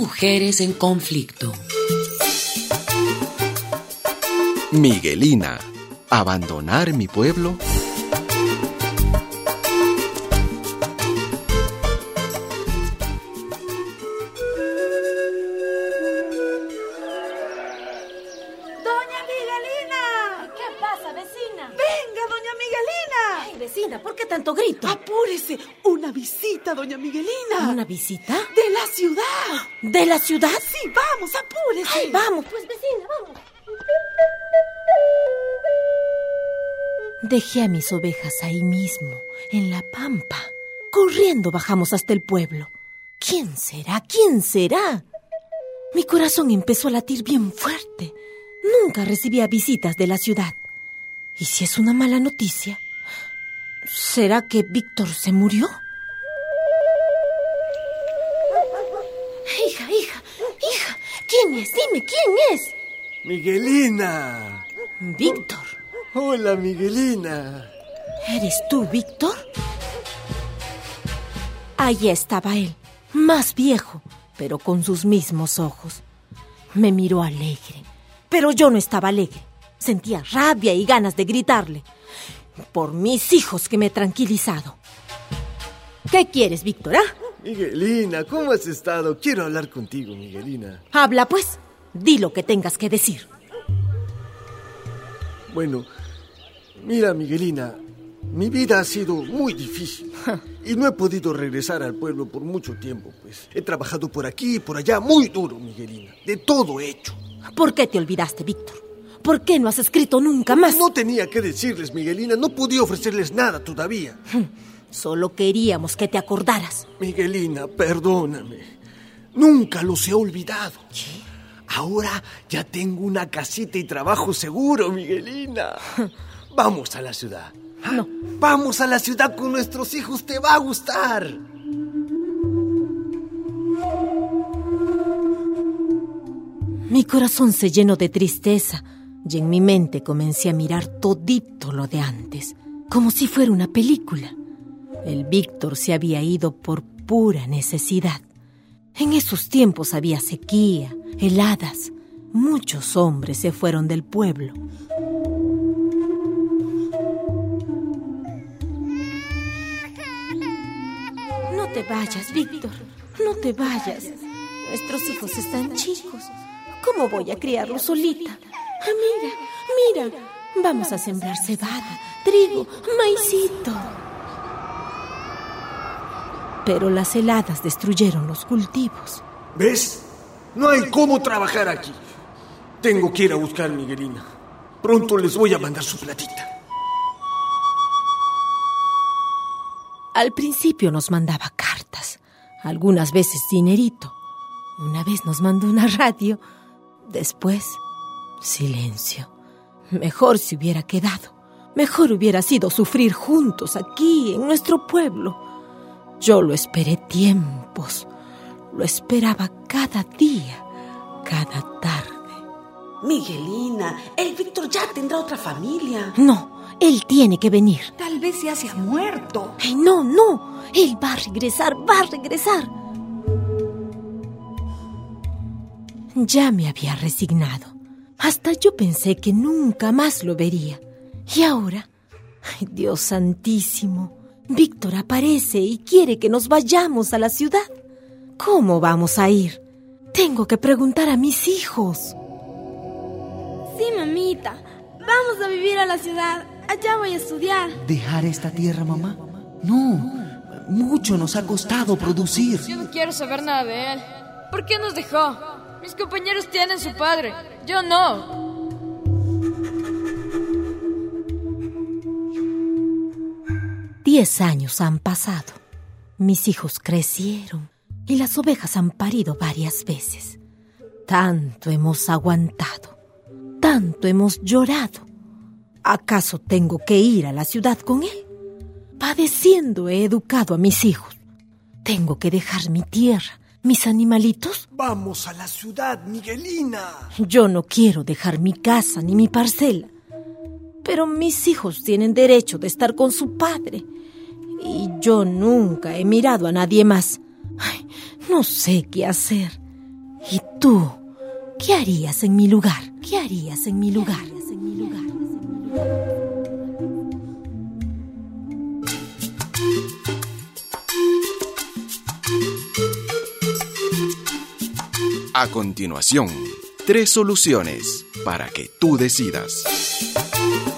Mujeres en conflicto. Miguelina, ¿abandonar mi pueblo? ¡Doña Miguelina! ¿Qué pasa, vecina? ¡Venga, doña Miguelina! Ay, vecina, ¿por qué tanto grito? ¡Apúrese! ¡Una visita, doña Miguelina! ¿Una visita? ¡De la ciudad! ¿De la ciudad? Sí, vamos, apúrese. Ay, vamos, pues, vecina, vamos. Dejé a mis ovejas ahí mismo, en la pampa. Corriendo bajamos hasta el pueblo. ¿Quién será? ¿Quién será? Mi corazón empezó a latir bien fuerte. Nunca recibía visitas de la ciudad. ¿Y si es una mala noticia? ¿Será que Víctor se murió? Hija, ¿quién es? Dime, ¿quién es? Miguelina. Víctor. Hola, Miguelina. ¿Eres tú, Víctor? Allí estaba él, más viejo, pero con sus mismos ojos. Me miró alegre, pero yo no estaba alegre. Sentía rabia y ganas de gritarle. Por mis hijos que me he tranquilizado. ¿Qué quieres, Víctor, Miguelina, ¿cómo has estado? Quiero hablar contigo, Miguelina. Habla, pues. Di lo que tengas que decir. Bueno, mira, Miguelina, mi vida ha sido muy difícil y no he podido regresar al pueblo por mucho tiempo, pues. He trabajado por aquí y por allá muy duro, Miguelina. De todo he hecho. ¿Por qué te olvidaste, Víctor? ¿Por qué no has escrito nunca más? No tenía que decirles, Miguelina. No podía ofrecerles nada todavía. Solo queríamos que te acordaras. Miguelina, perdóname. Nunca los he olvidado. ¿Qué? Ahora ya tengo una casita y trabajo seguro, Miguelina. Vamos a la ciudad. No. Vamos a la ciudad con nuestros hijos. Te va a gustar. Mi corazón se llenó de tristeza y en mi mente comencé a mirar todito lo de antes, como si fuera una película. El Víctor se había ido por pura necesidad. En esos tiempos había sequía, heladas. Muchos hombres se fueron del pueblo. No te vayas, Víctor. No te vayas. Nuestros hijos están chicos. ¿Cómo voy a criarlos solita? Mira. Vamos a sembrar cebada, trigo, maicito. Pero las heladas destruyeron los cultivos. ¿Ves? No hay cómo trabajar aquí. Tengo que ir a buscar a Miguelina. Pronto les voy a mandar su platita. Al principio nos mandaba cartas, algunas veces dinerito. Una vez nos mandó una radio. Después, silencio. Mejor se hubiera quedado. Mejor hubiera sido sufrir juntos aquí, en nuestro pueblo. Yo lo esperé tiempos. Lo esperaba cada día, cada tarde. Miguelina, el Víctor ya tendrá otra familia. No, él tiene que venir. Tal vez ya se ha muerto. Ay, no. Él va a regresar. Ya me había resignado. Hasta yo pensé que nunca más lo vería. Y ahora, ay, Dios santísimo, Víctor aparece y quiere que nos vayamos a la ciudad. ¿Cómo vamos a ir? Tengo que preguntar a mis hijos. Sí, mamita. Vamos a vivir a la ciudad. Allá voy a estudiar. ¿Dejar esta tierra, mamá? No, mucho nos ha costado producir. Yo no quiero saber nada de él. ¿Por qué nos dejó? Mis compañeros tienen su padre. Yo no. 10 años han pasado. Mis hijos crecieron y las ovejas han parido varias veces. Tanto hemos aguantado, tanto hemos llorado. ¿Acaso tengo que ir a la ciudad con él? Padeciendo he educado a mis hijos. ¿Tengo que dejar mi tierra, mis animalitos? Vamos a la ciudad, Miguelina. Yo no quiero dejar mi casa ni mi parcela. Pero mis hijos tienen derecho de estar con su padre. Y yo nunca he mirado a nadie más. Ay, no sé qué hacer. ¿Y tú? ¿Qué harías en mi lugar? ¿Qué harías en mi lugar? A continuación, 3 soluciones para que tú decidas.